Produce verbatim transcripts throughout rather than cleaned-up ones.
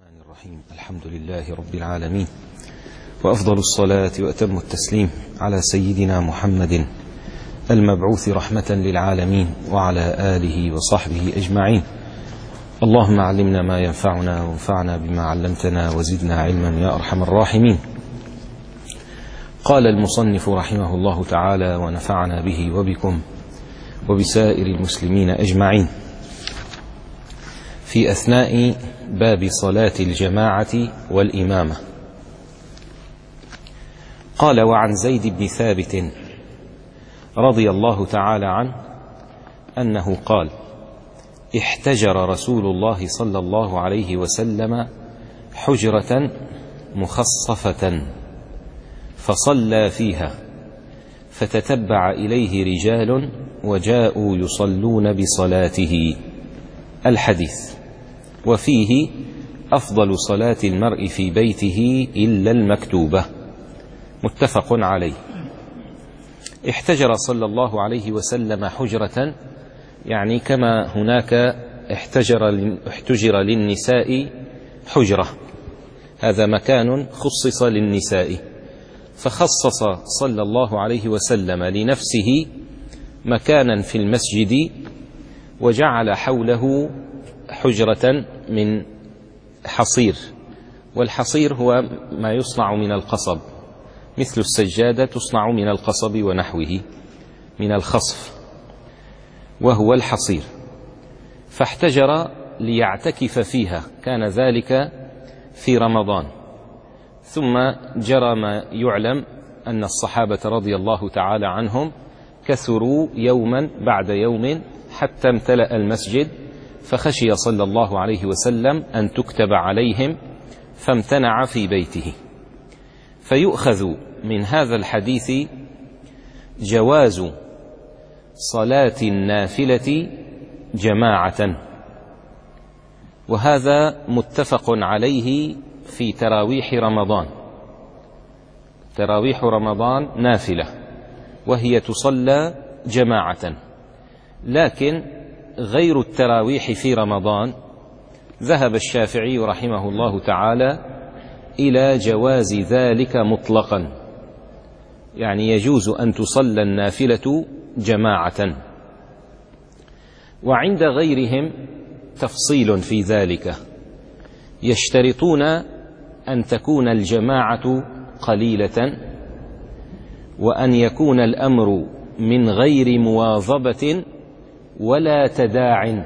الرحمن الرحيم. الحمد لله رب العالمين، وأفضل الصلاة وأتم التسليم على سيدنا محمد المبعوث رحمة للعالمين وعلى آله وصحبه أجمعين. اللهم علمنا ما ينفعنا وانفعنا بما علمتنا وزدنا علما يا أرحم الراحمين. قال المصنف رحمه الله تعالى ونفعنا به وبكم وبسائر المسلمين أجمعين في أثناء باب صلاة الجماعة والإمامة. قال: وعن زيد بن ثابت رضي الله تعالى عنه أنه قال: احتجر رسول الله صلى الله عليه وسلم حجرة مخصفة فصلى فيها، فتتبع إليه رجال وجاءوا يصلون بصلاته. الحديث. وفيه: أفضل صلاة المرء في بيته إلا المكتوبة. متفق عليه. احتجر صلى الله عليه وسلم حجرة، يعني كما هناك احتجر, احتجر للنساء حجرة، هذا مكان خصص للنساء، فخصص صلى الله عليه وسلم لنفسه مكانا في المسجد وجعل حوله حجرة من حصير، والحصير هو ما يصنع من القصب، مثل السجادة تصنع من القصب ونحوه من الخصف، وهو الحصير. فاحتجر ليعتكف فيها، كان ذلك في رمضان. ثم جرى ما يعلم أن الصحابة رضي الله تعالى عنهم كثروا يوما بعد يوم حتى امتلأ المسجد، فخشي صلى الله عليه وسلم أن تكتب عليهم فامتنع في بيته. فيؤخذ من هذا الحديث جواز صلاة النافلة جماعة، وهذا متفق عليه في تراويح رمضان. تراويح رمضان نافلة وهي تصلى جماعة، لكن غير التراويح في رمضان ذهب الشافعي رحمه الله تعالى إلى جواز ذلك مطلقا، يعني يجوز أن تصلى النافلة جماعة. وعند غيرهم تفصيل في ذلك، يشترطون أن تكون الجماعة قليلة، وأن يكون الأمر من غير مواظبة ولا تداع.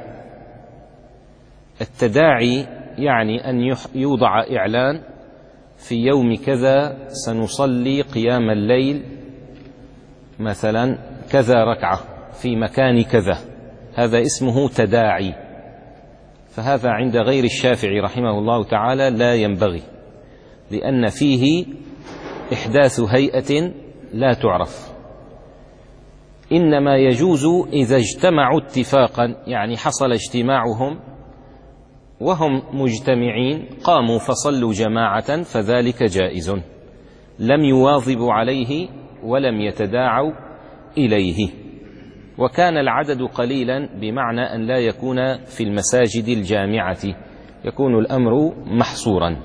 التداعي يعني أن يوضع إعلان في يوم كذا سنصلي قيام الليل مثلا كذا ركعة في مكان كذا، هذا اسمه تداعي، فهذا عند غير الشافعي رحمه الله تعالى لا ينبغي، لأن فيه إحداث هيئة لا تعرف. إنما يجوز إذا اجتمعوا اتفاقا، يعني حصل اجتماعهم وهم مجتمعين قاموا فصلوا جماعة، فذلك جائز، لم يواظبوا عليه ولم يتداعوا إليه. وكان العدد قليلا بمعنى أن لا يكون في المساجد الجامعة، يكون الأمر محصورا.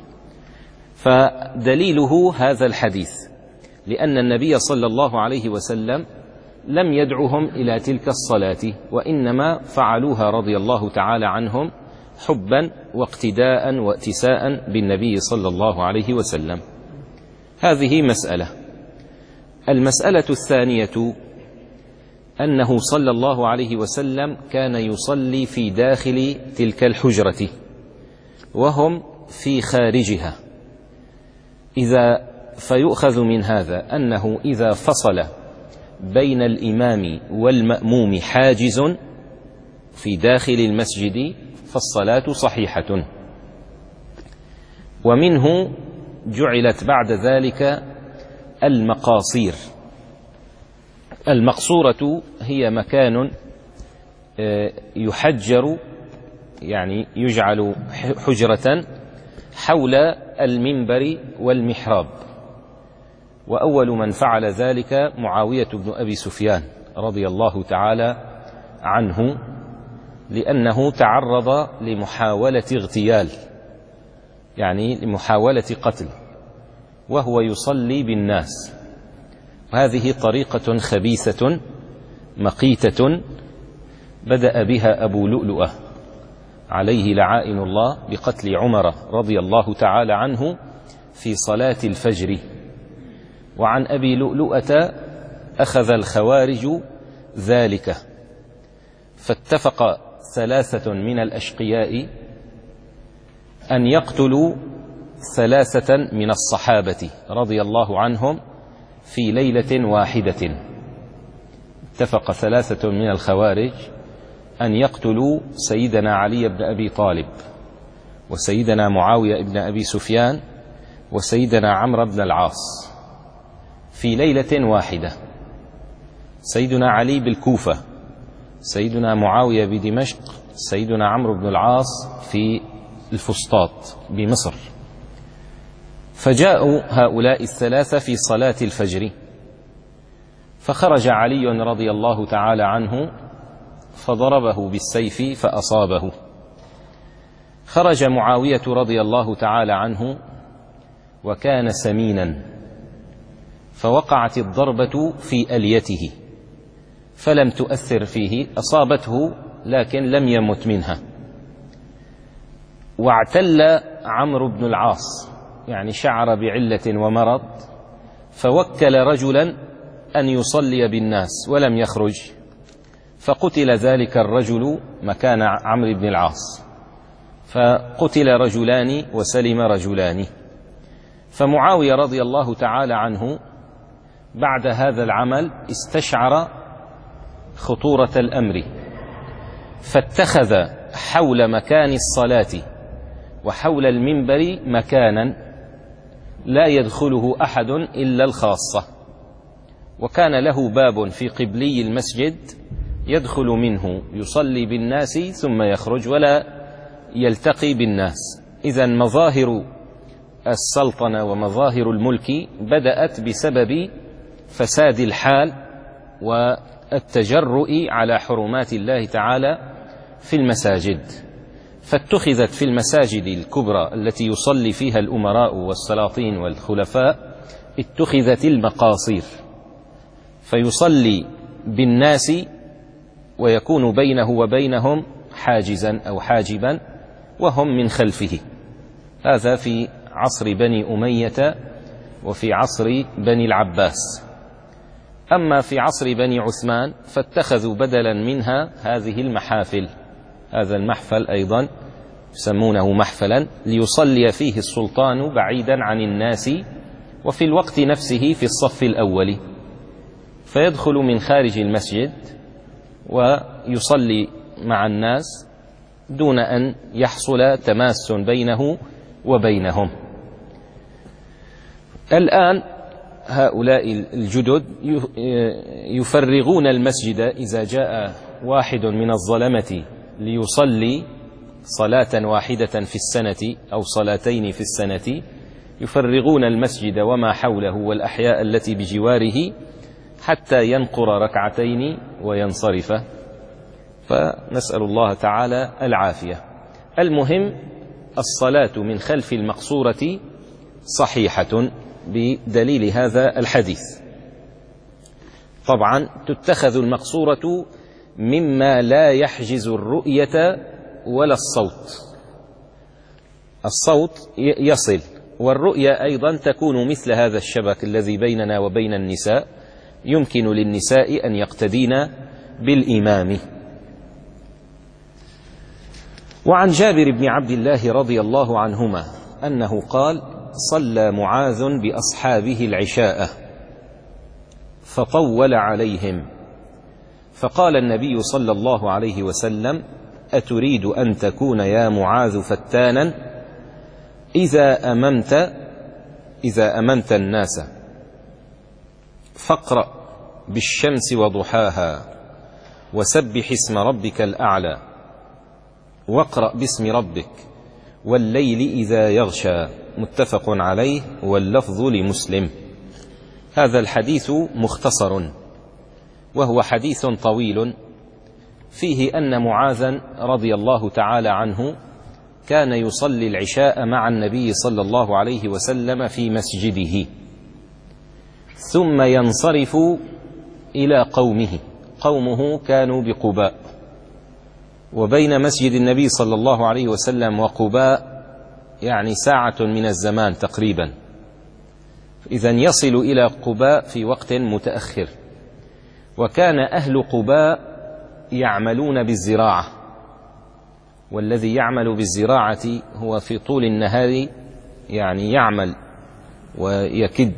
فدليله هذا الحديث، لأن النبي صلى الله عليه وسلم لم يدعهم إلى تلك الصلاة، وإنما فعلوها رضي الله تعالى عنهم حبا واقتداء واتساء بالنبي صلى الله عليه وسلم. هذه مسألة. المسألة الثانية أنه صلى الله عليه وسلم كان يصلي في داخل تلك الحجرة وهم في خارجها. إذا فيؤخذ من هذا أنه إذا فصل بين الإمام والمأموم حاجز في داخل المسجد فالصلاة صحيحة. ومنه جعلت بعد ذلك المقاصير. المقصورة هي مكان يحجر، يعني يجعل حجرة حول المنبر والمحراب، وأول من فعل ذلك معاوية بن أبي سفيان رضي الله تعالى عنه، لأنه تعرض لمحاولة اغتيال يعني لمحاولة قتل، وهو يصلي بالناس. هذه طريقة خبيثة مقيتة بدأ بها أبو لؤلؤة عليه لعائن الله بقتل عمر رضي الله تعالى عنه في صلاة الفجر. وعن أبي لؤلؤة أخذ الخوارج ذلك، فاتفق ثلاثة من الأشقياء أن يقتلوا ثلاثة من الصحابة رضي الله عنهم في ليلة واحدة. اتفق ثلاثة من الخوارج أن يقتلوا سيدنا علي بن أبي طالب وسيدنا معاوية بن أبي سفيان وسيدنا عمرو بن العاص في ليلة واحدة. سيدنا علي بالكوفة، سيدنا معاوية بدمشق، سيدنا عمرو بن العاص في الفسطاط بمصر. فجاءوا هؤلاء الثلاثة في صلاة الفجر، فخرج علي رضي الله تعالى عنه فضربه بالسيف فأصابه. خرج معاوية رضي الله تعالى عنه وكان سمينا، فوقعت الضربة في أليته فلم تؤثر فيه، أصابته لكن لم يمت منها. واعتل عمرو بن العاص، يعني شعر بعلة ومرض، فوكل رجلا أن يصلي بالناس ولم يخرج، فقتل ذلك الرجل مكان عمرو بن العاص، فقتل رجلان وسلم رجلان. فمعاوية رضي الله تعالى عنه بعد هذا العمل استشعر خطورة الأمر، فاتخذ حول مكان الصلاة وحول المنبر مكانا لا يدخله أحد إلا الخاصة، وكان له باب في قبلي المسجد يدخل منه يصلي بالناس ثم يخرج ولا يلتقي بالناس. إذن مظاهر السلطنة ومظاهر الملك بدأت بسبب فساد الحال والتجرؤ على حرمات الله تعالى في المساجد. فاتخذت في المساجد الكبرى التي يصلي فيها الأمراء والسلاطين والخلفاء اتخذت المقاصير، فيصلي بالناس ويكون بينه وبينهم حاجزا أو حاجبا وهم من خلفه. هذا في عصر بني أمية وفي عصر بني العباس. أما في عصر بني عثمان فاتخذوا بدلا منها هذه المحافل. هذا المحفل أيضا يسمونه محفلا ليصلي فيه السلطان بعيدا عن الناس وفي الوقت نفسه في الصف الأول، فيدخل من خارج المسجد ويصلي مع الناس دون أن يحصل تماس بينه وبينهم. الآن هؤلاء الجدد يفرغون المسجد إذا جاء واحد من الظلمة ليصلي صلاة واحدة في السنة أو صلاتين في السنة، يفرغون المسجد وما حوله والأحياء التي بجواره حتى ينقر ركعتين وينصرف، فنسأل الله تعالى العافية. المهم الصلاة من خلف المقصورة صحيحة بدليل هذا الحديث. طبعا تتخذ المقصورة مما لا يحجز الرؤية ولا الصوت. الصوت يصل، والرؤية أيضا تكون مثل هذا الشبك الذي بيننا وبين النساء، يمكن للنساء أن يقتدين بالإمام. وعن جابر بن عبد الله رضي الله عنهما أنه قال: صلى معاذ بأصحابه العشاء فطول عليهم، فقال النبي صلى الله عليه وسلم: أتريد أن تكون يا معاذ فتانا إذا أممت إذا أممت الناس فاقرأ بالشمس وضحاها وسبح اسم ربك الأعلى واقرأ باسم ربك والليل إذا يغشى. متفق عليه واللفظ لمسلم. هذا الحديث مختصر وهو حديث طويل فيه أن معاذا رضي الله تعالى عنه كان يصلي العشاء مع النبي صلى الله عليه وسلم في مسجده، ثم ينصرف إلى قومه. قومه كانوا بقباء، وبين مسجد النبي صلى الله عليه وسلم وقباء يعني ساعة من الزمان تقريبا، إذن يصل إلى قباء في وقت متأخر. وكان أهل قباء يعملون بالزراعة، والذي يعمل بالزراعة هو في طول النهار يعني يعمل ويكد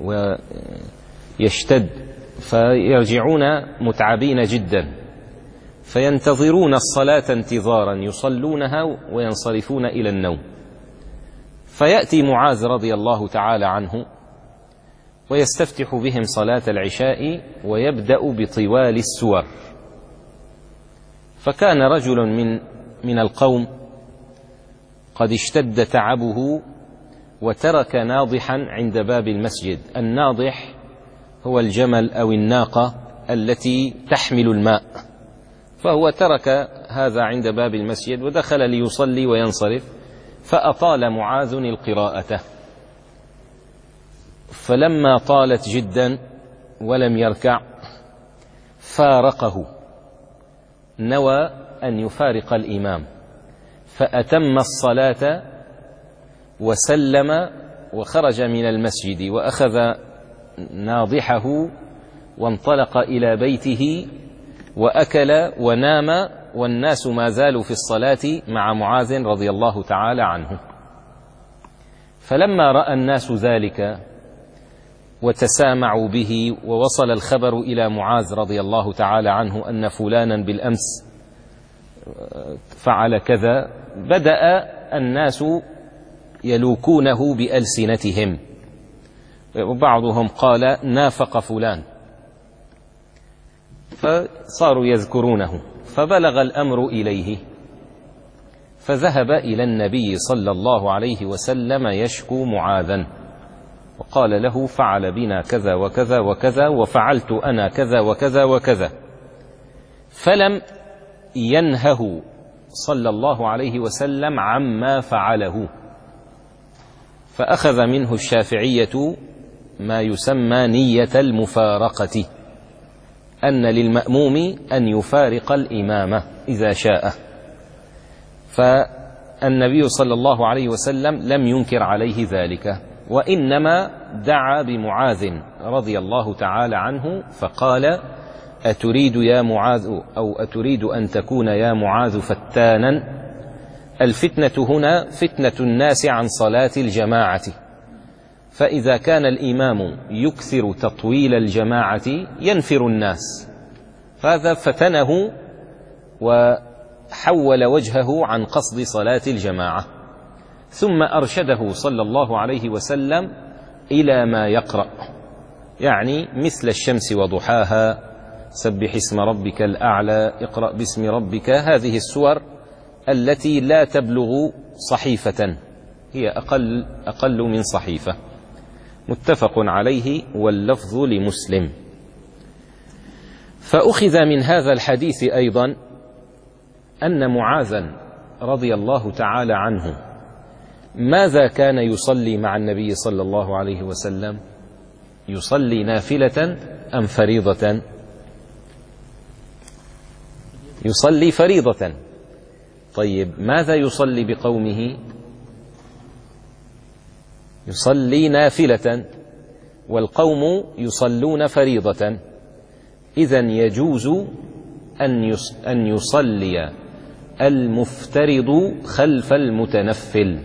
ويشتد، فيرجعون متعبين جدا، فينتظرون الصلاة انتظارا يصلونها وينصرفون إلى النوم. فيأتي معاذ رضي الله تعالى عنه ويستفتح بهم صلاة العشاء ويبدأ بطوال السور. فكان رجل من من القوم قد اشتد تعبه وترك ناضحا عند باب المسجد. الناضح هو الجمل أو الناقة التي تحمل الماء، فهو ترك هذا عند باب المسجد ودخل ليصلي وينصرف، فأطال معاذ القراءة. فلما طالت جدا ولم يركع فارقه، نوى أن يفارق الإمام، فأتم الصلاة وسلم وخرج من المسجد وأخذ ناضحه وانطلق إلى بيته وأكل ونام، والناس ما زالوا في الصلاة مع معاذ رضي الله تعالى عنه. فلما رأى الناس ذلك وتسامعوا به ووصل الخبر إلى معاذ رضي الله تعالى عنه أن فلانا بالأمس فعل كذا، بدأ الناس يلوكونه بألسنتهم، وبعضهم قال نافق فلان، فصاروا يذكرونه. فبلغ الأمر إليه، فذهب إلى النبي صلى الله عليه وسلم يشكو معاذا، وقال له فعل بنا كذا وكذا وكذا، وفعلت أنا كذا وكذا وكذا. فلم ينهه صلى الله عليه وسلم عما فعله، فأخذ منه الشافعية ما يسمى نية المفارقة، أن للمأموم أن يفارق الإمام إذا شاء. فالنبي صلى الله عليه وسلم لم ينكر عليه ذلك، وإنما دعا بمعاذ رضي الله تعالى عنه فقال أتريد يا معاذ أو أتريد أن تكون يا معاذ فتانا؟ الفتنة هنا فتنة الناس عن صلاة الجماعة، فإذا كان الإمام يكثر تطويل الجماعة ينفر الناس، فهذا فتنه وحول وجهه عن قصد صلاة الجماعة. ثم أرشده صلى الله عليه وسلم إلى ما يقرأ، يعني مثل الشمس وضحاها، سبح اسم ربك الأعلى، اقرأ باسم ربك، هذه السور التي لا تبلغ صحيفة، هي أقل, أقل من صحيفة. متفق عليه واللفظ لمسلم. فأخذ من هذا الحديث أيضا أن معاذا رضي الله تعالى عنه ماذا كان يصلي مع النبي صلى الله عليه وسلم؟ يصلي نافلة أم فريضة؟ يصلي فريضة. طيب ماذا يصلي بقومه؟ يصلي نافلة، والقوم يصلون فريضة. إذن يجوز أن يصلي المفترض خلف المتنفل.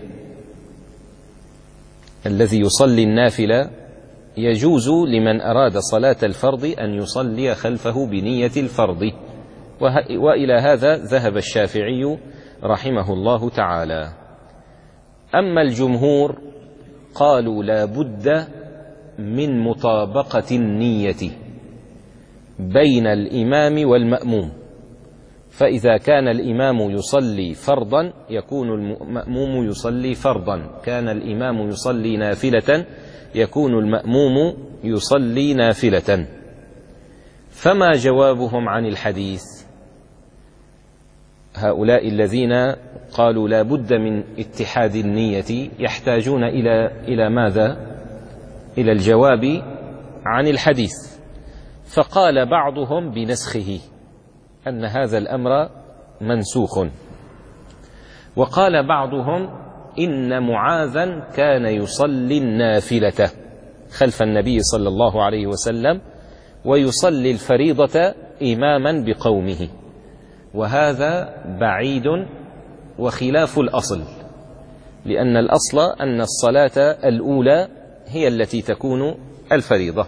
الذي يصلي النافلة يجوز لمن أراد صلاة الفرض أن يصلي خلفه بنية الفرض، وإلى هذا ذهب الشافعي رحمه الله تعالى. أما الجمهور قالوا لا بد من مطابقة النية بين الإمام والمأموم، فإذا كان الإمام يصلي فرضا يكون المأموم يصلي فرضا، كان الإمام يصلي نافلة يكون المأموم يصلي نافلة. فما جوابهم عن الحديث؟ هؤلاء الذين قالوا لا بد من اتحاد النية يحتاجون إلى إلى ماذا؟ إلى الجواب عن الحديث. فقال بعضهم بنسخه، أن هذا الأمر منسوخ، وقال بعضهم إن معاذا كان يصلي النافلة خلف النبي صلى الله عليه وسلم ويصلي الفريضة إماما بقومه، وهذا بعيد وخلاف الأصل، لأن الأصل أن الصلاة الأولى هي التي تكون الفريضة.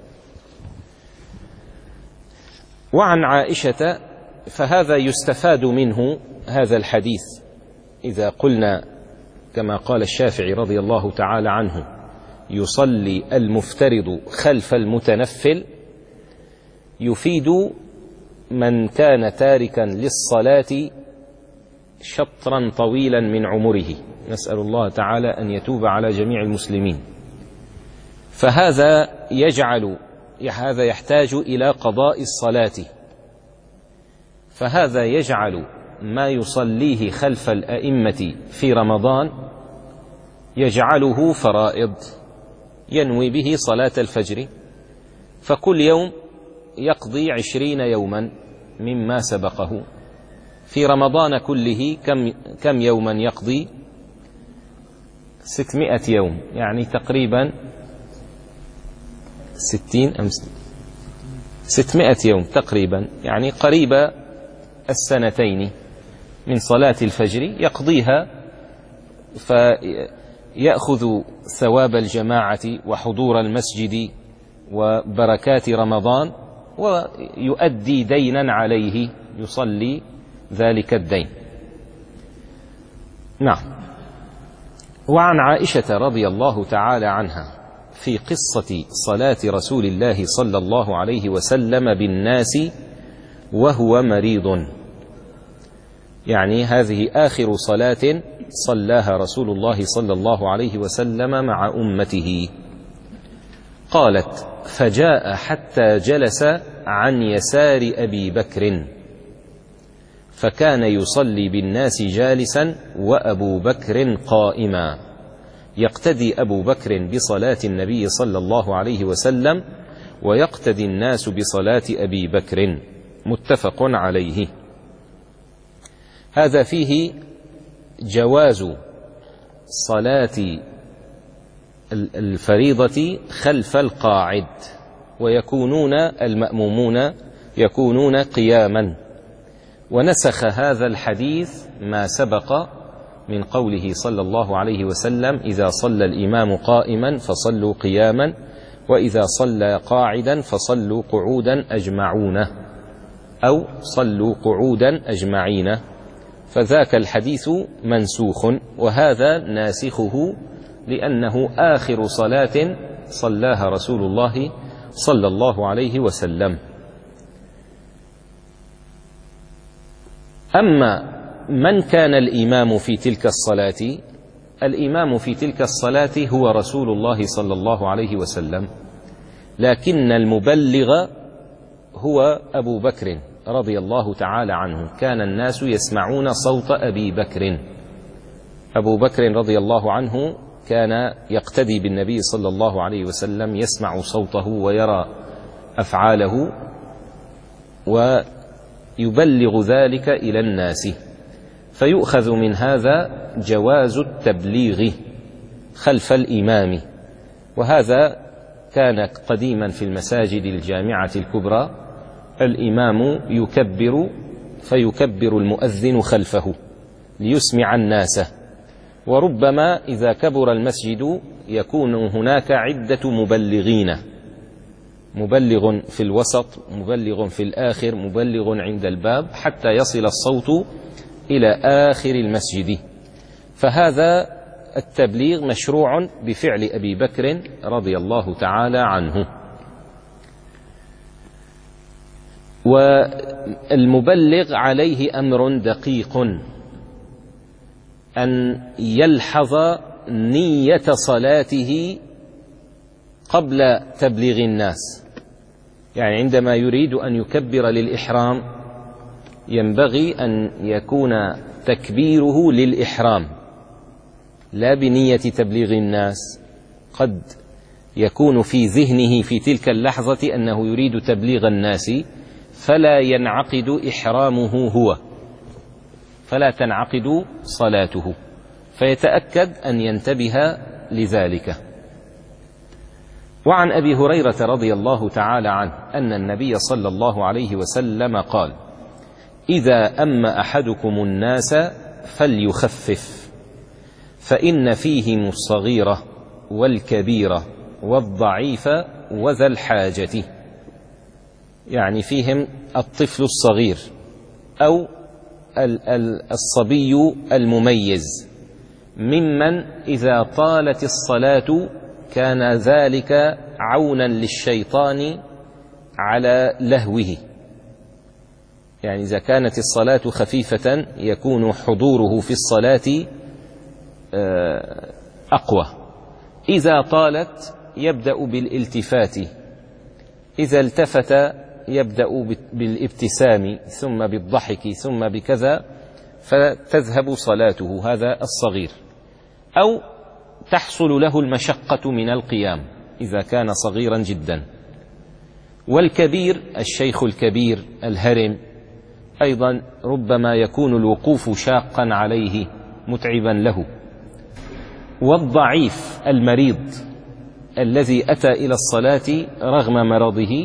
وعن عائشة، فهذا يستفاد منه هذا الحديث إذا قلنا كما قال الشافعي رضي الله تعالى عنه يصلي المفترض خلف المتنفل، يفيد من كان تاركا للصلاة شطرا طويلا من عمره، نسأل الله تعالى أن يتوب على جميع المسلمين. فهذا يجعل هذا يحتاج إلى قضاء الصلاة، فهذا يجعل ما يصليه خلف الأئمة في رمضان يجعله فرائض ينوي به صلاة الفجر، فكل يوم يقضي عشرين يوما مما سبقه. في رمضان كله كم, كم يوما يقضي؟ ستمائة يوم، يعني تقريبا ستين أمس ستمائة يوم تقريبا، يعني قريبة السنتين من صلاة الفجر يقضيها، فيأخذ ثواب الجماعة وحضور المسجد وبركات رمضان، ويؤدي دينا عليه يصلي ذلك الدين. نعم. وعن عائشة رضي الله تعالى عنها في قصة صلاة رسول الله صلى الله عليه وسلم بالناس وهو مريض، يعني هذه آخر صلاة صلاها رسول الله صلى الله عليه وسلم مع أمته. قالت: فجاء حتى جلس عن يسار أبي بكر، فكان يصلي بالناس جالسا وأبو بكر قائما، يقتدي أبو بكر بصلاة النبي صلى الله عليه وسلم ويقتدي الناس بصلاة أبي بكر، متفق عليه. هذا فيه جواز صلاة الفريضة خلف القاعد، ويكونون المأمومون يكونون قياما. ونسخ هذا الحديث ما سبق من قوله صلى الله عليه وسلم: إذا صلى الإمام قائما فصلوا قياما، وإذا صلى قاعدا فصلوا قعودا أجمعون، أو صلوا قعودا أجمعين. فذاك الحديث منسوخ، وهذا ناسخه، لأنه آخر صلاة صلاها رسول الله صلى الله عليه وسلم. أما من كان الإمام في تلك الصلاة، الإمام في تلك الصلاة هو رسول الله صلى الله عليه وسلم، لكن المبلغ هو أبو بكر رضي الله تعالى عنه. كان الناس يسمعون صوت أبي بكر. أبو بكر رضي الله عنه كان يقتدي بالنبي صلى الله عليه وسلم، يسمع صوته ويرى أفعاله ويبلغ ذلك إلى الناس. فيؤخذ من هذا جواز التبليغ خلف الإمام، وهذا كان قديما في المساجد الجامعة الكبرى، الإمام يكبر فيكبر المؤذن خلفه ليسمع الناس. وربما إذا كبر المسجد يكون هناك عدة مبلغين، مبلغ في الوسط، مبلغ في الآخر، مبلغ عند الباب، حتى يصل الصوت إلى آخر المسجد. فهذا التبليغ مشروع بفعل أبي بكر رضي الله تعالى عنه. والمبلغ عليه أمر دقيق، أن يلحظ نية صلاته قبل تبليغ الناس. يعني عندما يريد أن يكبر للإحرام ينبغي أن يكون تكبيره للإحرام لا بنية تبليغ الناس. قد يكون في ذهنه في تلك اللحظة أنه يريد تبليغ الناس فلا ينعقد إحرامه هو، فلا تنعقد صلاته، فيتأكد أن ينتبه لذلك. وعن أبي هريرة رضي الله تعالى عنه أن النبي صلى الله عليه وسلم قال: إذا أم أحدكم الناس فليخفف، فإن فيهم الصغيرة والكبيرة والضعيف وذا الحاجة، يعني فيهم الطفل الصغير أو الصبي المميز، ممن إذا طالت الصلاة كان ذلك عونا للشيطان على لهوه. يعني إذا كانت الصلاة خفيفة يكون حضوره في الصلاة أقوى. إذا طالت يبدأ بالالتفات، إذا التفت يبدأ بالابتسام ثم بالضحك ثم بكذا، فتذهب صلاته، هذا الصغير. أو تحصل له المشقة من القيام إذا كان صغيرا جدا. والكبير الشيخ الكبير الهرم أيضا ربما يكون الوقوف شاقا عليه متعبا له. والضعيف المريض الذي أتى إلى الصلاة رغم مرضه،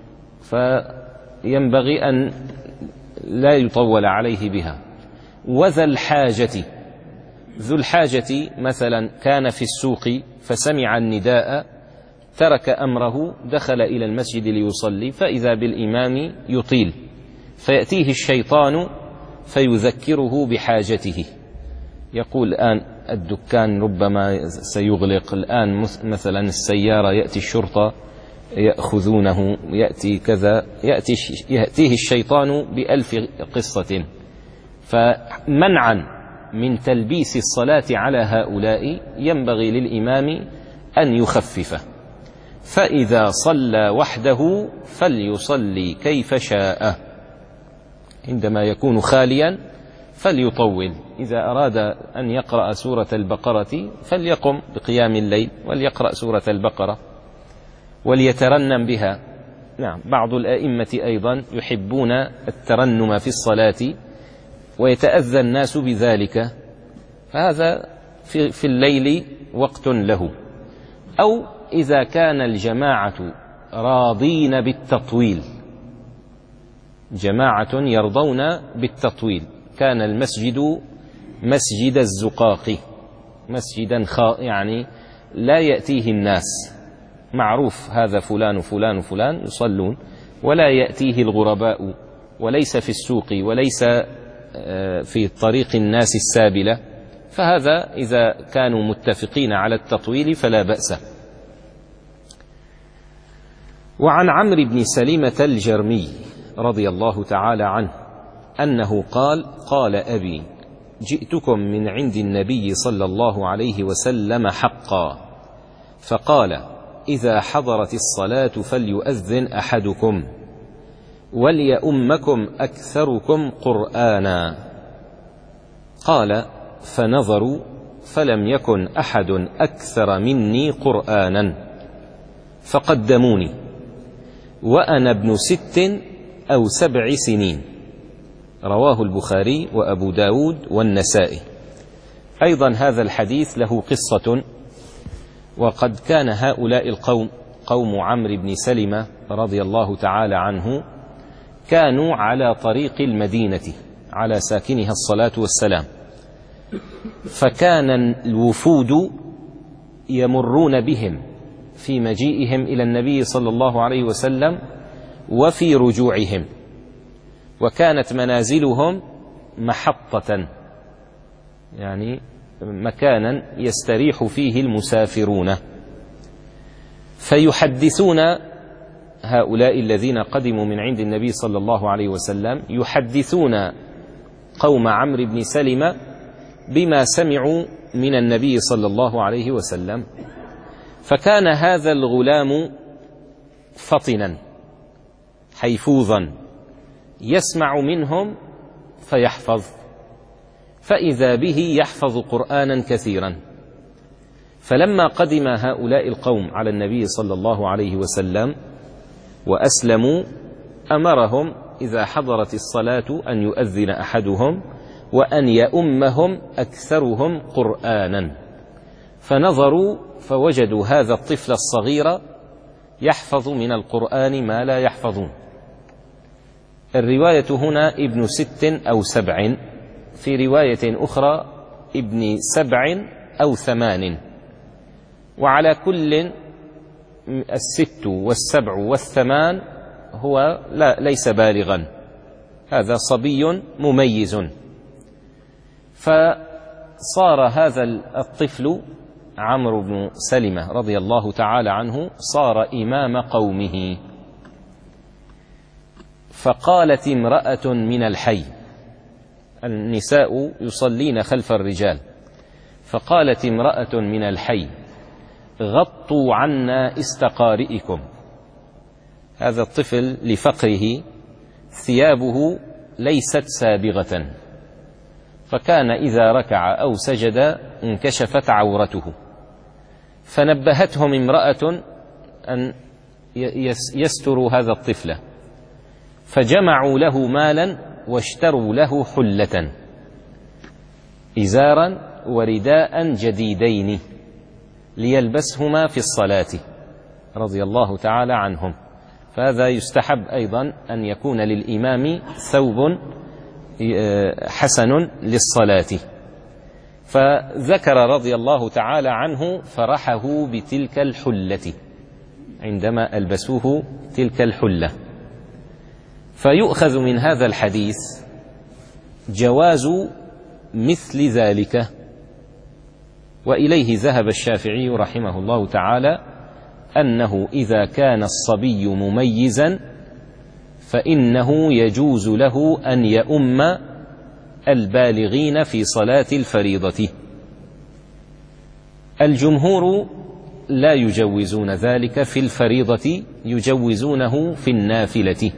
فينبغي أن لا يطول عليه بها. وذا الحاجة، ذو الحاجة مثلا كان في السوق فسمع النداء ترك أمره دخل إلى المسجد ليصلي، فإذا بالإمام يطيل، فيأتيه الشيطان فيذكره بحاجته، يقول الآن الدكان ربما سيغلق، الآن مثلا السيارة يأتي الشرطة يأخذونه، يأتي كذا، يأتي يأتيه الشيطان بألف قصة. فمنعا من تلبيس الصلاة على هؤلاء ينبغي للإمام أن يخففه. فإذا صلى وحده فليصلي كيف شاء، عندما يكون خاليا فليطول، إذا أراد أن يقرأ سورة البقرة فليقم بقيام الليل وليقرأ سورة البقرة وليترنم بها. نعم، بعض الأئمة أيضا يحبون الترنم في الصلاة ويتأذى الناس بذلك، فهذا في, في الليل وقت له. أو إذا كان الجماعة راضين بالتطويل، جماعة يرضون بالتطويل، كان المسجد مسجد الزقاق، مسجدا يعني لا يأتيه الناس، معروف هذا فلان فلان فلان يصلون، ولا يأتيه الغرباء، وليس في السوق وليس في طريق الناس السابلة، فهذا إذا كانوا متفقين على التطويل فلا بأس. وعن عمرو بن سلمة الجرمي رضي الله تعالى عنه أنه قال: قال أبي: جئتكم من عند النبي صلى الله عليه وسلم حقا، فقال: إذا حضرت الصلاة فليؤذن أحدكم وليؤمكم أكثركم قرآنا. قال: فنظروا فلم يكن أحد أكثر مني قرآنا فقدموني وأنا ابن ست أو سبع سنين. رواه البخاري وأبو داود والنسائي. أيضا هذا الحديث له قصة، وقد كان هؤلاء القوم قوم عمرو بن سلمة رضي الله تعالى عنه كانوا على طريق المدينة على ساكنها الصلاة والسلام، فكان الوفود يمرون بهم في مجيئهم إلى النبي صلى الله عليه وسلم وفي رجوعهم، وكانت منازلهم محطة، يعني مكانا يستريح فيه المسافرون، فيحدثون هؤلاء الذين قدموا من عند النبي صلى الله عليه وسلم، يحدثون قوم عمرو بن سلمة بما سمعوا من النبي صلى الله عليه وسلم. فكان هذا الغلام فطنا حيفوظا يسمع منهم فيحفظ، فإذا به يحفظ قرآنا كثيرا. فلما قدم هؤلاء القوم على النبي صلى الله عليه وسلم وأسلموا أمرهم إذا حضرت الصلاة أن يؤذن أحدهم وأن يؤمهم أكثرهم قرآنا. فنظروا فوجدوا هذا الطفل الصغير يحفظ من القرآن ما لا يحفظون. الرواية هنا ابن ست أو سبع، في رواية أخرى ابن سبع أو ثمان، وعلى كل الست والسبع والثمان هو لا ليس بالغا، هذا صبي مميز. فصار هذا الطفل عمرو بن سلمة رضي الله تعالى عنه صار إمام قومه. فقالت امرأة من الحي، النساء يصلين خلف الرجال، فقالت امرأة من الحي غطوا عنا استقارئكم. هذا الطفل لفقره ثيابه ليست سابغة، فكان إذا ركع أو سجد انكشفت عورته، فنبهتهم امرأة أن يستروا هذا الطفل، فجمعوا له مالا واشتروا له حلة، إزارا ورداء جديدين ليلبسهما في الصلاة رضي الله تعالى عنهم. فهذا يستحب أيضا أن يكون للإمام ثوب حسن للصلاة. فذكر رضي الله تعالى عنه فرحه بتلك الحلة عندما ألبسوه تلك الحلة. فيؤخذ من هذا الحديث جواز مثل ذلك، وإليه ذهب الشافعي رحمه الله تعالى أنه إذا كان الصبي مميزا فإنه يجوز له أن يؤم البالغين في صلاة الفريضة. الجمهور لا يجوزون ذلك في الفريضة، يجوزونه في النافلة.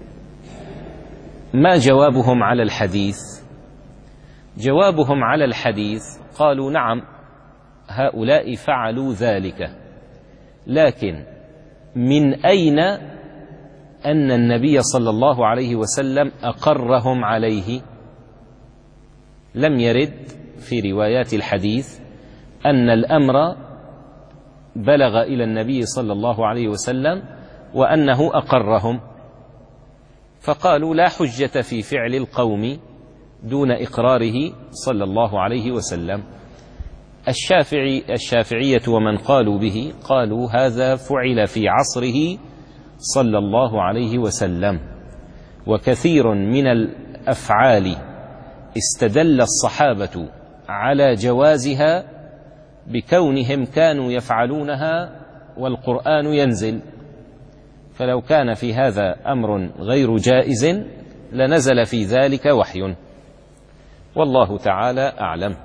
ما جوابهم على الحديث؟ جوابهم على الحديث قالوا نعم هؤلاء فعلوا ذلك، لكن من أين أن النبي صلى الله عليه وسلم أقرهم عليه؟ لم يرد في روايات الحديث أن الأمر بلغ إلى النبي صلى الله عليه وسلم وأنه أقرهم، فقالوا لا حجة في فعل القوم دون إقراره صلى الله عليه وسلم. الشافعي الشافعية ومن قالوا به قالوا هذا فعل في عصره صلى الله عليه وسلم، وكثير من الأفعال استدل الصحابة على جوازها بكونهم كانوا يفعلونها والقرآن ينزل، فلو كان في هذا أمر غير جائز لنزل في ذلك وحي، والله تعالى أعلم.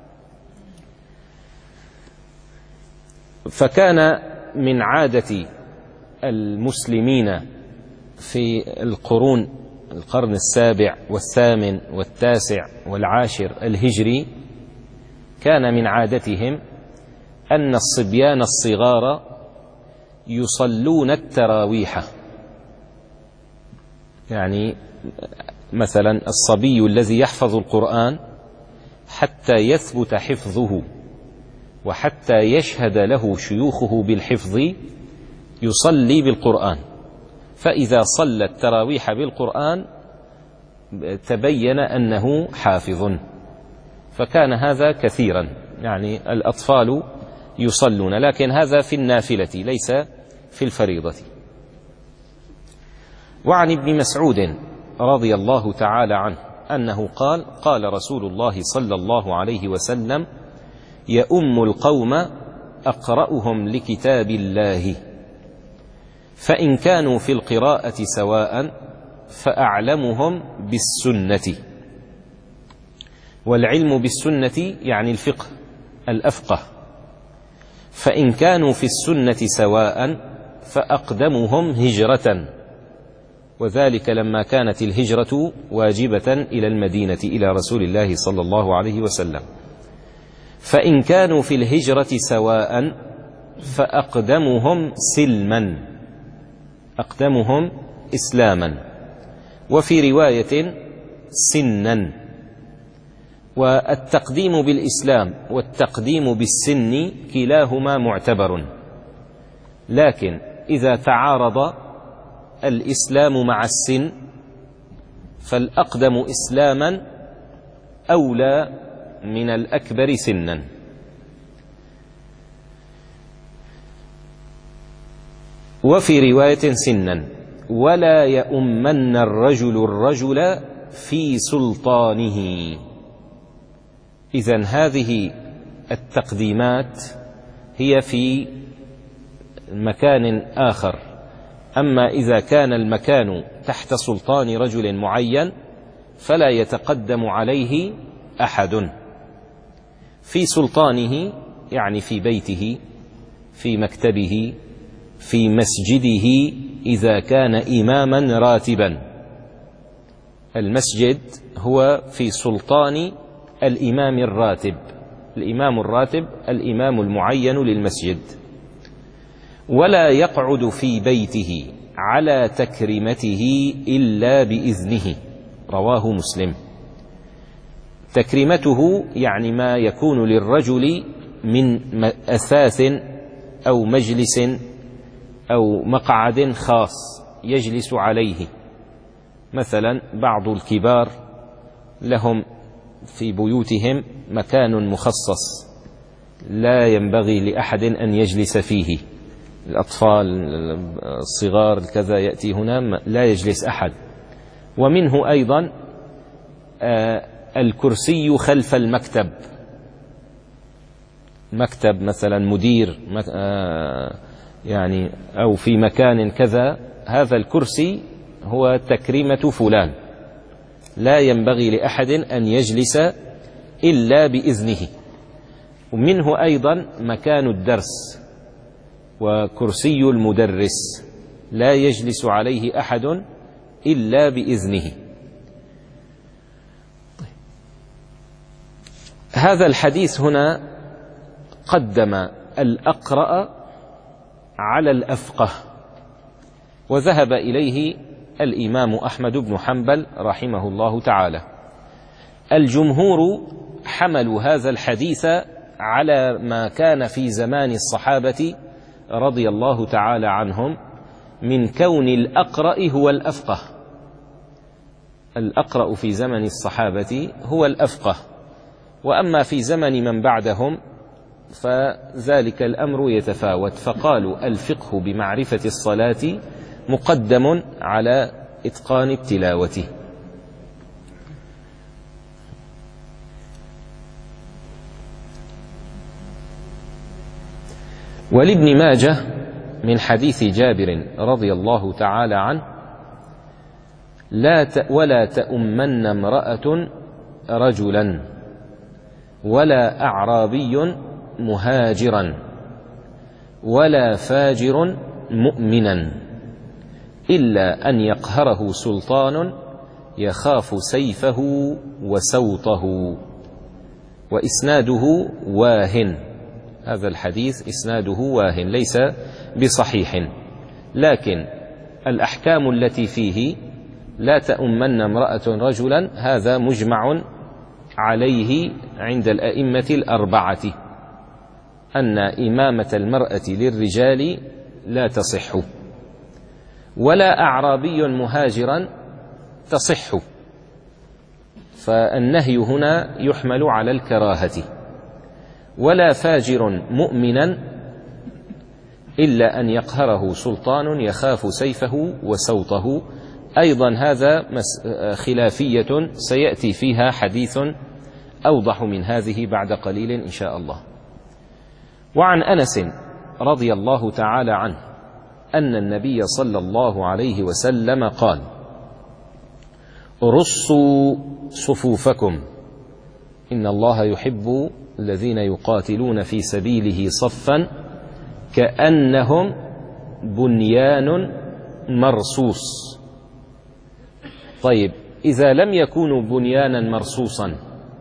فكان من عادة المسلمين في القرون القرن السابع والثامن والتاسع والعاشر الهجري، كان من عادتهم أن الصبيان الصغار يصلون التراويح. يعني مثلا الصبي الذي يحفظ القرآن حتى يثبت حفظه وحتى يشهد له شيوخه بالحفظ يصلي بالقرآن، فإذا صلى التراويح بالقرآن تبين أنه حافظ. فكان هذا كثيرا، يعني الأطفال يصلون، لكن هذا في النافلة ليس في الفريضة. وعن ابن مسعود رضي الله تعالى عنه أنه قال قال رسول الله صلى الله عليه وسلم يؤم القوم أقرأهم لكتاب الله، فإن كانوا في القراءة سواء فأعلمهم بالسنة. والعلم بالسنة يعني الفقه الأفقه. فإن كانوا في السنة سواء فأقدمهم هجرة، وذلك لما كانت الهجرة واجبة إلى المدينة إلى رسول الله صلى الله عليه وسلم. فإن كانوا في الهجرة سواء فأقدمهم سلما، أقدمهم إسلاما، وفي رواية سنا. والتقديم بالإسلام والتقديم بالسن كلاهما معتبر، لكن إذا تعارض الإسلام مع السن فالأقدم إسلاما أولى من الأكبر سنا. وفي رواية سنا: ولا يؤمن الرجل الرجل في سلطانه. إذن هذه التقديمات هي في مكان آخر، أما إذا كان المكان تحت سلطان رجل معين فلا يتقدم عليه أحد. في سلطانه يعني في بيته، في مكتبه، في مسجده إذا كان إماما راتبا. المسجد هو في سلطان الإمام الراتب، الإمام الراتب الإمام المعين للمسجد. ولا يقعد في بيته على تكريمته إلا بإذنه، رواه مسلم. تكريمته يعني ما يكون للرجل من أثاث أو مجلس أو مقعد خاص يجلس عليه. مثلا بعض الكبار لهم في بيوتهم مكان مخصص لا ينبغي لأحد أن يجلس فيه، الأطفال الصغار كذا يأتي هنا لا يجلس أحد. ومنه أيضا الكرسي خلف المكتب، مكتب مثلا مدير يعني أو في مكان كذا، هذا الكرسي هو تكريمة فلان، لا ينبغي لأحد أن يجلس إلا بإذنه. ومنه أيضا مكان الدرس وكرسي المدرس، لا يجلس عليه أحد إلا بإذنه. هذا الحديث هنا قدم الأقرأ على الأفقه، وذهب إليه الإمام أحمد بن حنبل رحمه الله تعالى. الجمهور حملوا هذا الحديث على ما كان في زمان الصحابة رضي الله تعالى عنهم من كون الأقرأ هو الأفقه. الأقرأ في زمن الصحابة هو الأفقه، وأما في زمن من بعدهم فذلك الأمر يتفاوت، فقالوا الفقه بمعرفة الصلاة مقدم على إتقان التلاوة. ولابن ماجه من حديث جابر رضي الله تعالى عنه: لا ت ولا تؤمن امرأة رجلا ولا أعرابي مهاجرا ولا فاجر مؤمنا إلا أن يقهره سلطان يخاف سيفه وسوطه. وإسناده واهن، هذا الحديث إسناده واهن ليس بصحيح، لكن الأحكام التي فيه لا تؤمن امرأة رجلا هذا مجمع عليه عند الأئمة الأربعة، أن إمامة المرأة للرجال لا تصح. ولا أعرابي مهاجرا تصح، فالنهي هنا يحمل على الكراهة. ولا فاجر مؤمنا إلا أن يقهره سلطان يخاف سيفه وسوطه، أيضا هذا خلافية سيأتي فيها حديث أوضح من هذه بعد قليل إن شاء الله. وعن أنس رضي الله تعالى عنه أن النبي صلى الله عليه وسلم قال: رصوا صفوفكم إن الله يحب الذين يقاتلون في سبيله صفا كأنهم بنيان مرصوص. طيب، إذا لم يكونوا بنيانا مرصوصا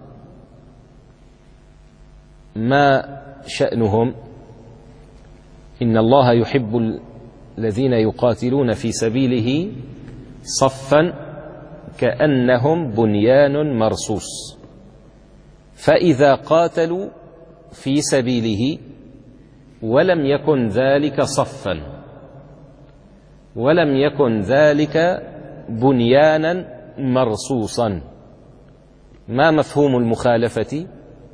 ما شأنهم؟ إن الله يحب الذين يقاتلون في سبيله صفا كأنهم بنيان مرصوص. فإذا قاتلوا في سبيله ولم يكن ذلك صفا ولم يكن ذلك بنيانا مرصوصا، ما مفهوم المخالفة؟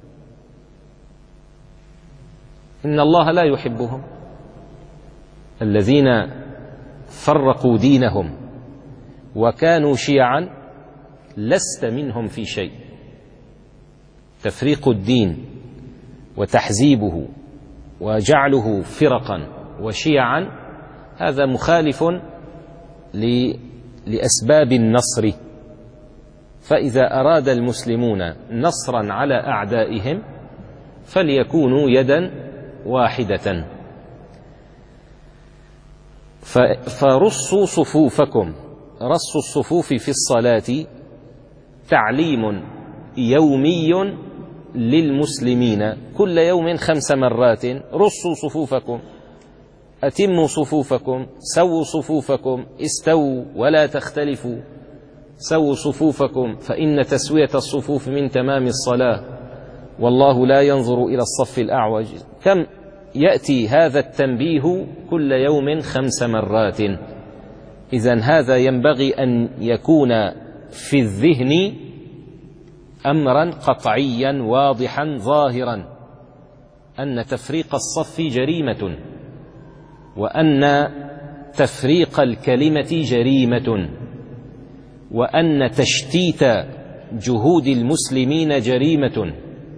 إن الله لا يحبهم. الذين فرقوا دينهم وكانوا شيعا لست منهم في شيء. تفريق الدين وتحزيبه وجعله فرقا وشيعا هذا مخالف لأسباب النصر. فإذا أراد المسلمون نصرا على أعدائهم فليكونوا يدا واحدة. فرصوا صفوفكم. رص الصفوف في الصلاة تعليم يومي للمسلمين، كل يوم خمس مرات: رصوا صفوفكم، أتموا صفوفكم، سووا صفوفكم، استووا ولا تختلفوا، سووا صفوفكم فإن تسوية الصفوف من تمام الصلاة، والله لا ينظر إلى الصف الأعوج. كم يأتي هذا التنبيه؟ كل يوم خمس مرات. إذن هذا ينبغي أن يكون في الذهن أمرا قطعيا واضحا ظاهرا، أن تفريق الصف جريمة، وأن تفريق الكلمة جريمة، وأن تشتيت جهود المسلمين جريمة.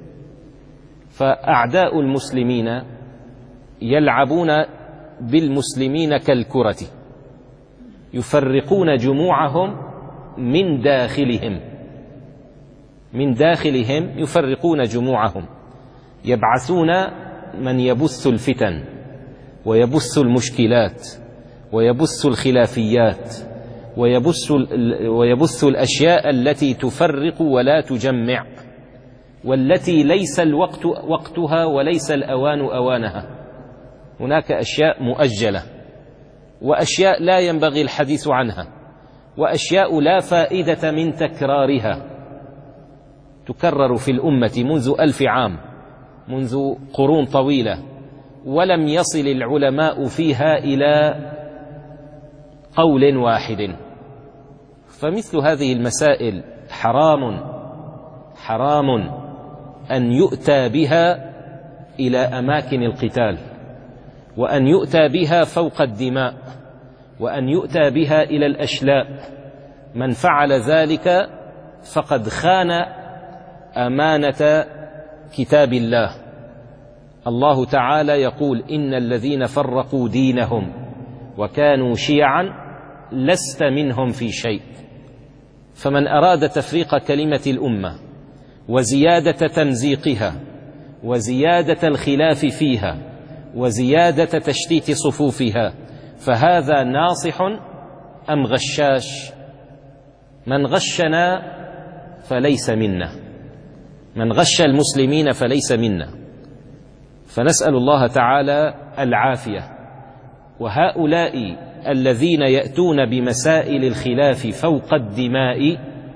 فأعداء المسلمين يلعبون بالمسلمين كالكرة، يفرقون جموعهم من داخلهم من داخلهم يفرقون جموعهم، يبعثون من يبث الفتن ويبث المشكلات ويبث الخلافيات ويبث, ويبث الأشياء التي تفرق ولا تجمع، والتي ليس الوقت وقتها وليس الأوان أوانها. هناك أشياء مؤجلة، وأشياء لا ينبغي الحديث عنها، وأشياء لا فائدة من تكرارها، تكرر في الأمة منذ ألف عام، منذ قرون طويلة، ولم يصل العلماء فيها إلى قول واحد. فمثل هذه المسائل حرام حرام أن يؤتى بها إلى أماكن القتال، وأن يؤتى بها فوق الدماء، وأن يؤتى بها إلى الأشلاء. من فعل ذلك فقد خان أمانة كتاب الله. الله تعالى يقول: إن الذين فرقوا دينهم وكانوا شيعا لست منهم في شيء. فمن أراد تفريق كلمة الأمة وزيادة تمزيقها وزيادة الخلاف فيها وزيادة تشتيت صفوفها فهذا ناصح أم غشاش؟ من غشنا فليس منا، من غش المسلمين فليس منا. فنسأل الله تعالى العافية. وهؤلاء الذين يأتون بمسائل الخلاف فوق الدماء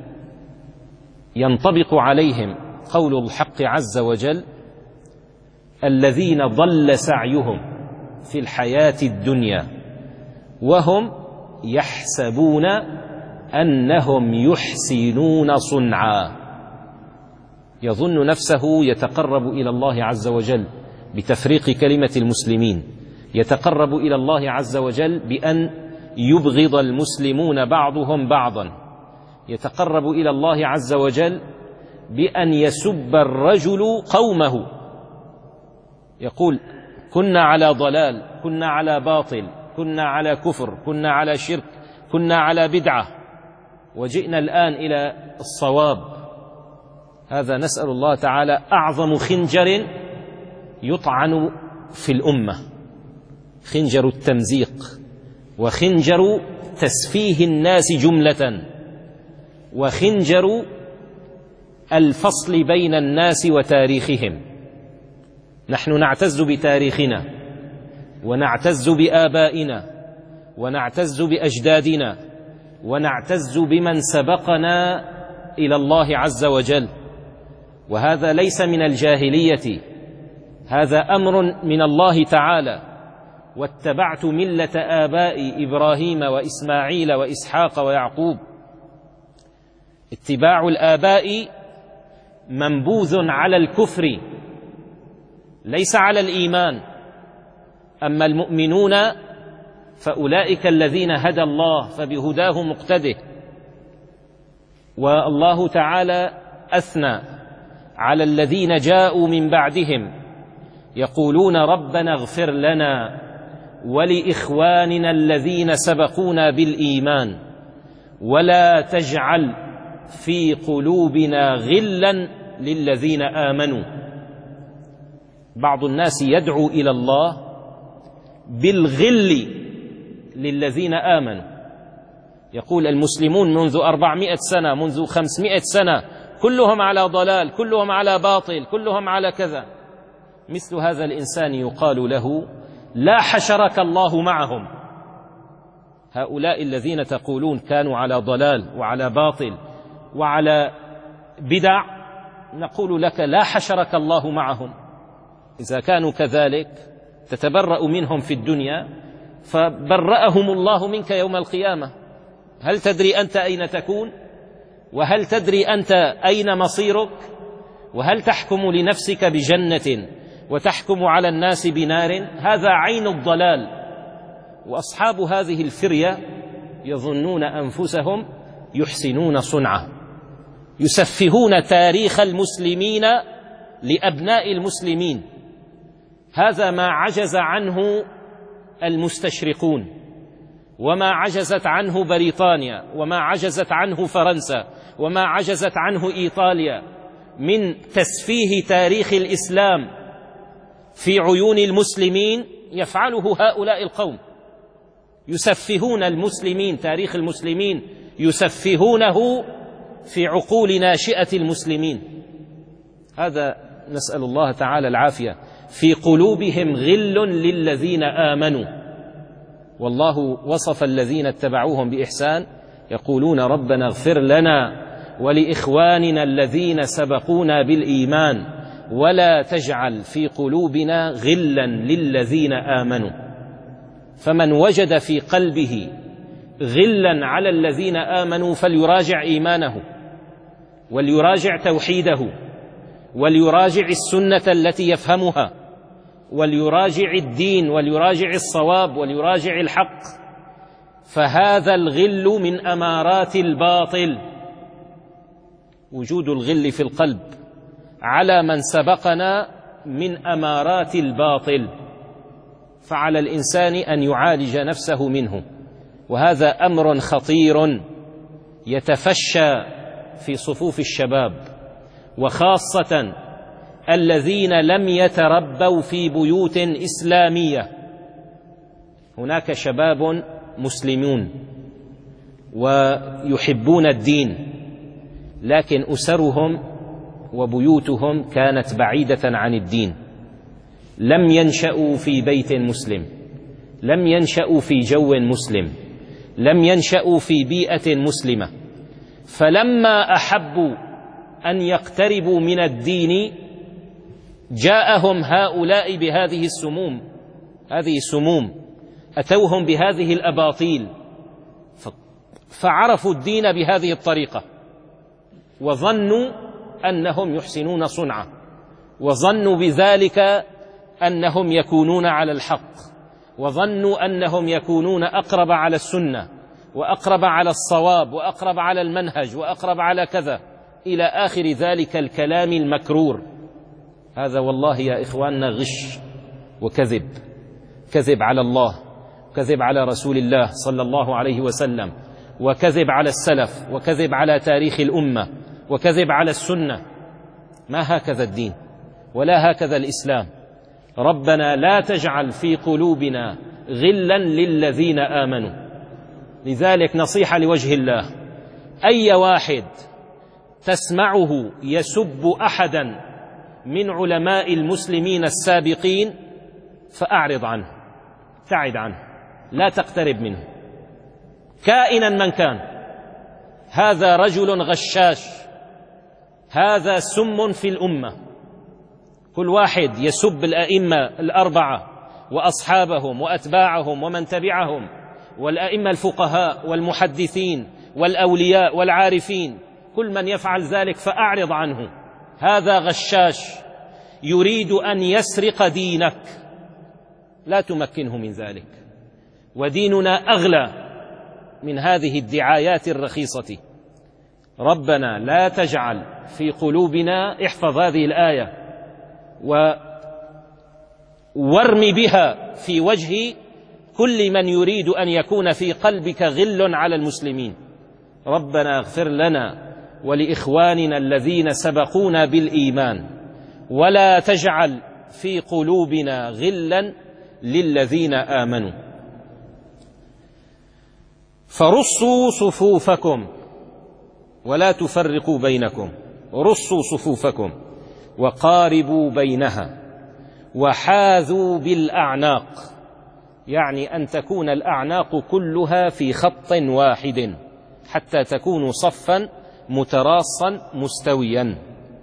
ينطبق عليهم قول الحق عز وجل: الذين ضل سعيهم في الحياة الدنيا وهم يحسبون أنهم يحسنون صنعا. يظن نفسه يتقرب إلى الله عز وجل بتفريق كلمة المسلمين، يتقرب إلى الله عز وجل بأن يبغض المسلمون بعضهم بعضا، يتقرب إلى الله عز وجل بأن يسب الرجل قومه، يقول: كنا على ضلال، كنا على باطل، كنا على كفر، كنا على شرك، كنا على بدعة، وجئنا الآن إلى الصواب. هذا نسأل الله تعالى أعظم خنجر يطعن في الأمة، خنجر التمزيق وخنجر تسفيه الناس جملة. وخنجر الفصل بين الناس وتاريخهم. نحن نعتز بتاريخنا ونعتز بآبائنا ونعتز بأجدادنا ونعتز بمن سبقنا إلى الله عز وجل، وهذا ليس من الجاهلية، هذا أمر من الله تعالى. واتبعت ملة آبائي إبراهيم وإسماعيل وإسحاق ويعقوب. اتباع الآباء منبوذ على الكفر ليس على الإيمان. أما المؤمنون فأولئك الذين هدى الله فبهداه مقتده. والله تعالى أثنى على الذين جاءوا من بعدهم يقولون ربنا اغفر لنا ولإخواننا الذين سبقونا بالإيمان ولا تجعل في قلوبنا غلا للذين آمنوا. بعض الناس يدعو إلى الله بالغل للذين آمنوا، يقول المسلمون منذ أربعمائة سنة منذ خمسمائة سنة كلهم على ضلال، كلهم على باطل، كلهم على كذا. مثل هذا الإنسان يقال له لا حشرك الله معهم. هؤلاء الذين تقولون كانوا على ضلال وعلى باطل وعلى بدع، نقول لك لا حشرك الله معهم. إذا كانوا كذلك تتبرأ منهم في الدنيا، فبرأهم الله منك يوم القيامة. هل تدري أنت أين تكون؟ وهل تدري أنت أين مصيرك؟ وهل تحكم لنفسك بجنة وتحكم على الناس بنار؟ هذا عين الضلال. وأصحاب هذه الفرية يظنون أنفسهم يحسنون صنعة، يسفهون تاريخ المسلمين لأبناء المسلمين. هذا ما عجز عنه المستشرقون، وما عجزت عنه بريطانيا، وما عجزت عنه فرنسا، وما عجزت عنه إيطاليا من تسفيه تاريخ الإسلام في عيون المسلمين. يفعله هؤلاء القوم، يسفهون المسلمين، تاريخ المسلمين يسفهونه في عقول ناشئة المسلمين. هذا نسأل الله تعالى العافية. في قلوبهم غل للذين آمنوا. والله وصف الذين اتبعوهم بإحسان يقولون ربنا اغفر لنا ولإخواننا الذين سبقونا بالإيمان ولا تجعل في قلوبنا غلا للذين آمنوا. فمن وجد في قلبه غلا على الذين آمنوا فليراجع إيمانه، وليراجع توحيده، وليراجع السنة التي يفهمها، وليراجع الدين، وليراجع الصواب، وليراجع الحق. فهذا الغل من أمارات الباطل. وجود الغل في القلب على من سبقنا من أمارات الباطل، فعلى الإنسان أن يعالج نفسه منه. وهذا أمر خطير يتفشى في صفوف الشباب، وخاصة الذين لم يتربوا في بيوت إسلامية. هناك شباب مسلمون ويحبون الدين، لكن أسرهم وبيوتهم كانت بعيدة عن الدين. لم ينشأوا في بيت مسلم، لم ينشأوا في جو مسلم، لم ينشأوا في بيئة مسلمة. فلما أحبوا أن يقتربوا من الدين جاءهم هؤلاء بهذه السموم، هذه السموم أتوهم بهذه الأباطيل، فعرفوا الدين بهذه الطريقة، وظنوا أنهم يحسنون صنعا، وظنوا بذلك أنهم يكونون على الحق، وظنوا أنهم يكونون أقرب على السنة، وأقرب على الصواب، وأقرب على المنهج، وأقرب على كذا، إلى آخر ذلك الكلام المكرور. هذا والله يا إخواننا غش وكذب، كذب على الله، كذب على رسول الله صلى الله عليه وسلم، وكذب على السلف، وكذب على تاريخ الأمة، وكذب على السنة. ما هكذا الدين ولا هكذا الإسلام. ربنا لا تجعل في قلوبنا غلا للذين آمنوا. لذلك نصيحة لوجه الله، أي واحد تسمعه يسب أحدا من علماء المسلمين السابقين فأعرض عنه، ابتعد عنه، لا تقترب منه كائنا من كان. هذا رجل غشاش، هذا سم في الأمة. كل واحد يسب الأئمة الأربعة وأصحابهم وأتباعهم ومن تبعهم والأئمة الفقهاء والمحدثين والأولياء والعارفين، كل من يفعل ذلك فأعرض عنه. هذا غشاش يريد أن يسرق دينك، لا تمكنه من ذلك. وديننا أغلى من هذه الدعايات الرخيصة. ربنا لا تجعل في قلوبنا، احفظ هذه الآية وارم بها في وجه كل من يريد أن يكون في قلبك غل على المسلمين. ربنا اغفر لنا ولإخواننا الذين سبقونا بالإيمان ولا تجعل في قلوبنا غلا للذين آمنوا. فرصوا صفوفكم ولا تفرقوا بينكم، رصوا صفوفكم وقاربوا بينها وحاذوا بالأعناق، يعني أن تكون الأعناق كلها في خط واحد حتى تكونوا صفا متراصا مستويا.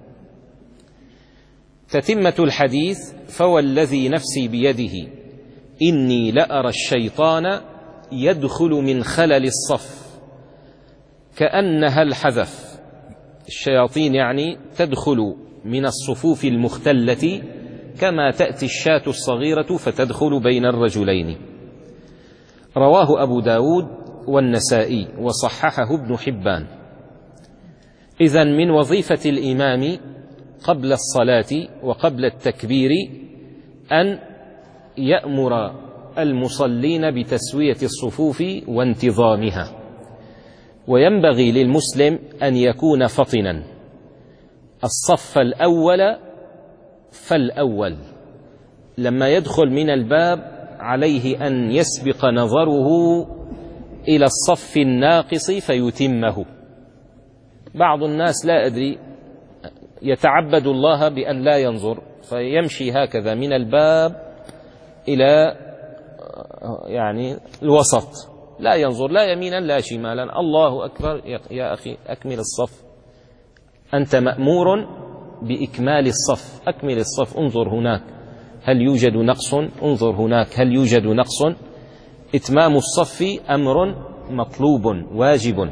تتمة الحديث: فوالذي نفسي بيده إني لأرى الشيطان يدخل من خلل الصف كأنها الحذف. الشياطين يعني تدخل من الصفوف المختلة كما تأتي الشاة الصغيرة فتدخل بين الرجلين. رواه أبو داود والنسائي وصححه ابن حبان. إذن من وظيفة الإمام قبل الصلاة وقبل التكبير أن يأمر المصلين بتسوية الصفوف وانتظامها. وينبغي للمسلم أن يكون فطنا، الصف الأول فالأول. لما يدخل من الباب عليه أن يسبق نظره إلى الصف الناقص فيتمه. بعض الناس لا أدري يتعبد الله بأن لا ينظر، فيمشي هكذا من الباب إلى يعني الوسط، لا ينظر لا يمينا لا شمالا. الله أكبر يا أخي، أكمل الصف، أنت مأمور بإكمال الصف، أكمل الصف، انظر هناك هل يوجد نقص، انظر هناك هل يوجد نقص. إتمام الصف أمر مطلوب واجب.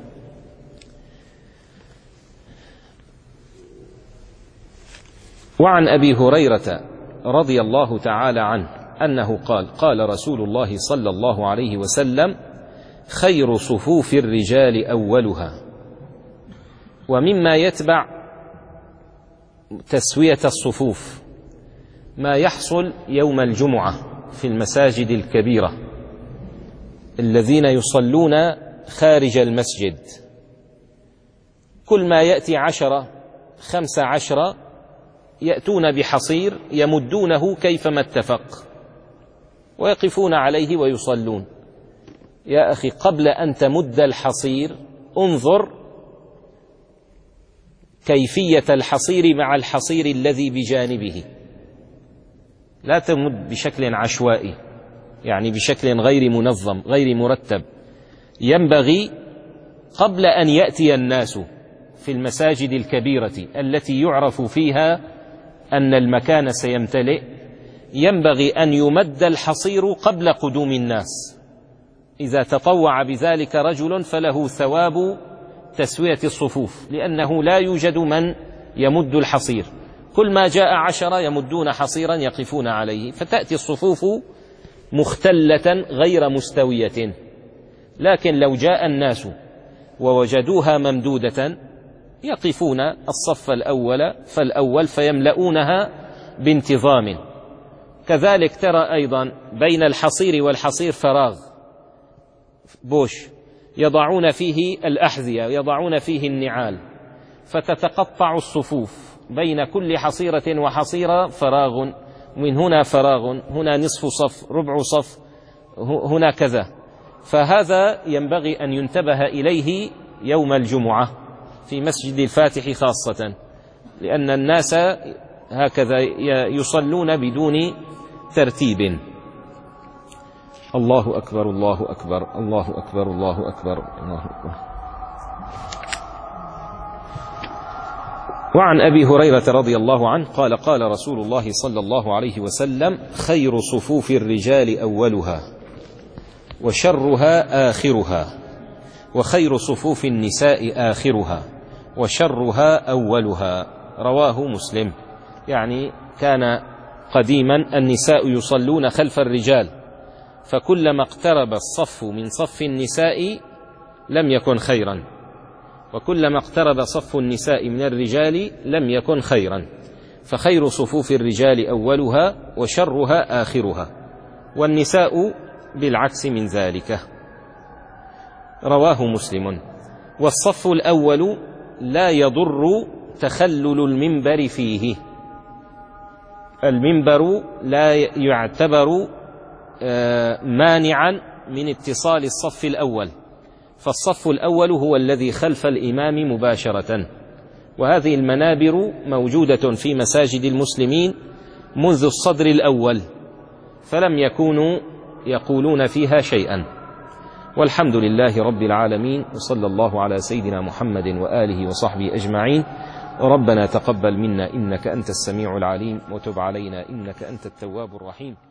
وعن أبي هريرة رضي الله تعالى عنه أنه قال: قال رسول الله صلى الله عليه وسلم: خير صفوف الرجال أولها. ومما يتبع تسوية الصفوف ما يحصل يوم الجمعة في المساجد الكبيرة، الذين يصلون خارج المسجد، كل ما يأتي عشرة خمس عشرة يأتون بحصير يمدونه كيفما اتفق ويقفون عليه ويصلون. يا أخي، قبل أن تمد الحصير انظر كيفية الحصير مع الحصير الذي بجانبه، لا تمد بشكل عشوائي، يعني بشكل غير منظم غير مرتب. ينبغي قبل أن يأتي الناس في المساجد الكبيرة التي يعرف فيها أن المكان سيمتلئ، ينبغي أن يمد الحصير قبل قدوم الناس. إذا تطوع بذلك رجل فله ثواب تسوية الصفوف، لأنه لا يوجد من يمد الحصير، كل ما جاء عشرة يمدون حصيرا يقفون عليه، فتأتي الصفوف مختلة غير مستوية. لكن لو جاء الناس ووجدوها ممدودة يقفون الصف الأول فالأول فيملؤونها بانتظام. كذلك ترى أيضا بين الحصير والحصير فراغ، بوش، يضعون فيه الأحذية، يضعون فيه النعال، فتتقطع الصفوف بين كل حصيرة وحصيرة فراغ، من هنا فراغ، هنا نصف صف، ربع صف، هنا كذا. فهذا ينبغي أن ينتبه إليه يوم الجمعة في مسجد الفاتح خاصة، لأن الناس هكذا يصلون بدون ترتيب. الله أكبر الله أكبر الله أكبر الله أكبر الله أكبر. وعن أبي هريرة رضي الله عنه قال قال رسول الله صلى الله عليه وسلم: خير صفوف الرجال أولها وشرها آخرها، وخير صفوف النساء آخرها وشرها أولها. رواه مسلم. يعني كان قديما النساء يصلون خلف الرجال، فكلما اقترب الصف من صف النساء لم يكن خيرا، وكلما اقترب صف النساء من الرجال لم يكن خيرا. فخير صفوف الرجال أولها وشرها آخرها، والنساء بالعكس من ذلك. رواه مسلم. والصف الأول لا يضر تخلل المنبر فيه، المنبر لا يعتبر مانعا من اتصال الصف الأول، فالصف الأول هو الذي خلف الإمام مباشرة. وهذه المنابر موجودة في مساجد المسلمين منذ الصدر الأول، فلم يكونوا يقولون فيها شيئا. والحمد لله رب العالمين، وصلى الله على سيدنا محمد وآله وصحبه أجمعين. ربنا تقبل منا إنك أنت السميع العليم، وتب علينا إنك أنت التواب الرحيم.